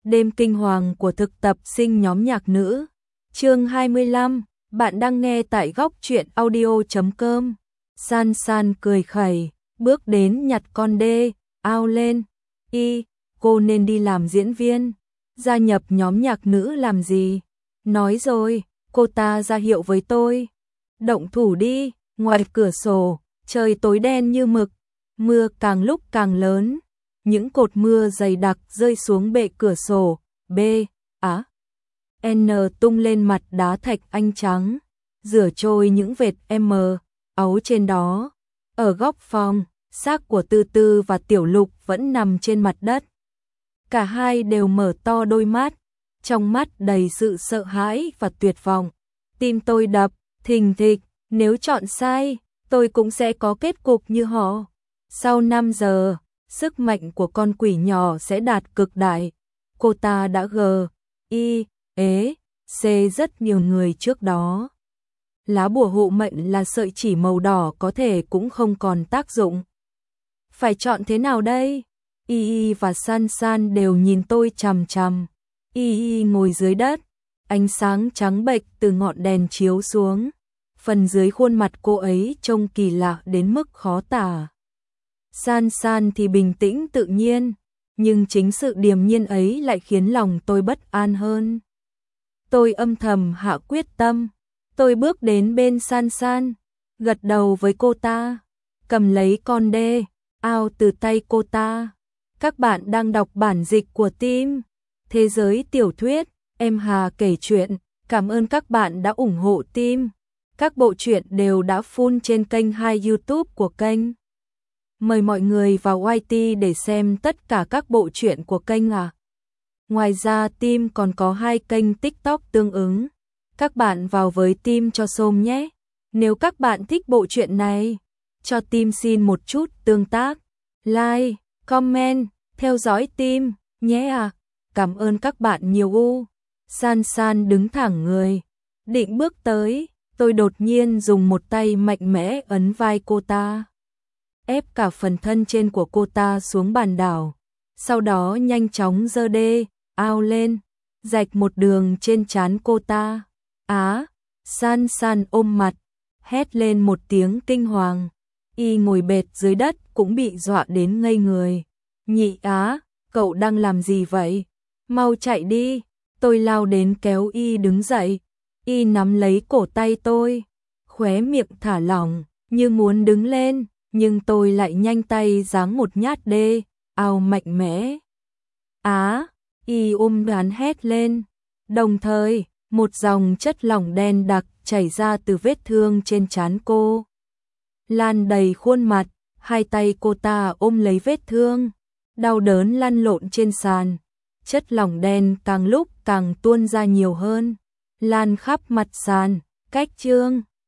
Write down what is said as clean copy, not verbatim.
Đêm kinh hoàng của thực tập sinh nhóm nhạc nữ. Chương 25, bạn đang nghe tại góc truyện audio.com. San San cười khẩy, bước đến nhặt con dê, ao lên. Cô nên đi làm diễn viên, gia nhập nhóm nhạc nữ làm gì? Nói rồi, cô ta ra hiệu với tôi. Động thủ đi, ngoài cửa sổ, trời tối đen như mực, mưa càng lúc càng lớn. Những cột mưa dày đặc rơi xuống bệ cửa sổ, N tung lên mặt đá thạch anh trắng, rửa trôi những vệt ấu trên đó. Ở góc phòng, xác của Tư Tư và Tiểu Lục vẫn nằm trên mặt đất. Cả hai đều mở to đôi mắt, trong mắt đầy sự sợ hãi và tuyệt vọng. Tim tôi đập thình thịch, nếu chọn sai, tôi cũng sẽ có kết cục như họ. Sau 5 giờ, sức mạnh của con quỷ nhỏ sẽ đạt cực đại. Cô ta đã rất nhiều người trước đó. Lá bùa hộ mệnh là sợi chỉ màu đỏ có thể cũng không còn tác dụng. Phải chọn thế nào đây? Y và San San đều nhìn tôi chằm chằm. Y ngồi dưới đất, ánh sáng trắng bệch từ ngọn đèn chiếu xuống. Phần dưới khuôn mặt cô ấy trông kỳ lạ đến mức khó tả. San San thì bình tĩnh tự nhiên, nhưng chính sự điềm nhiên ấy lại khiến lòng tôi bất an hơn. Tôi âm thầm hạ quyết tâm. Tôi bước đến bên San San, gật đầu với cô ta, cầm lấy con dê, ao từ tay cô ta. Các bạn đang đọc bản dịch của Tim Thế giới tiểu thuyết, em Hà kể chuyện. Cảm ơn các bạn đã ủng hộ Tim. Các bộ truyện đều đã full trên kênh YouTube của kênh. Mời mọi người vào YT để xem tất cả các bộ truyện của kênh ạ. Ngoài ra Tim còn có 2 kênh TikTok tương ứng. Các bạn vào với Tim cho xôm nhé. Nếu các bạn thích bộ truyện này, cho Tim xin một chút tương tác, like, comment, theo dõi Tim nhé à. Cảm ơn các bạn nhiều. San San đứng thẳng người, định bước tới, tôi đột nhiên dùng một tay mạnh mẽ ấn vai cô ta, ép cả phần thân trên của cô ta xuống bàn đảo. Sau đó nhanh chóng giơ đê, ao lên, rạch một đường trên trán cô ta. San San ôm mặt, hét lên một tiếng kinh hoàng. Y ngồi bệt dưới đất cũng bị dọa đến ngây người. Nhị cậu đang làm gì vậy? Mau chạy đi. Tôi lao đến kéo Y đứng dậy. Y nắm lấy cổ tay tôi, khóe miệng thả lỏng, như muốn đứng lên, nhưng tôi lại nhanh tay giáng một nhát đê, ao mạnh mẽ. Y đoán hét lên. Đồng thời, một dòng chất lỏng đen đặc chảy ra từ vết thương trên trán cô, lan đầy khuôn mặt. Hai tay cô ta ôm lấy vết thương, đau đớn lăn lộn trên sàn. Chất lỏng đen càng lúc càng tuôn ra nhiều hơn, lan khắp mặt sàn. Cách chương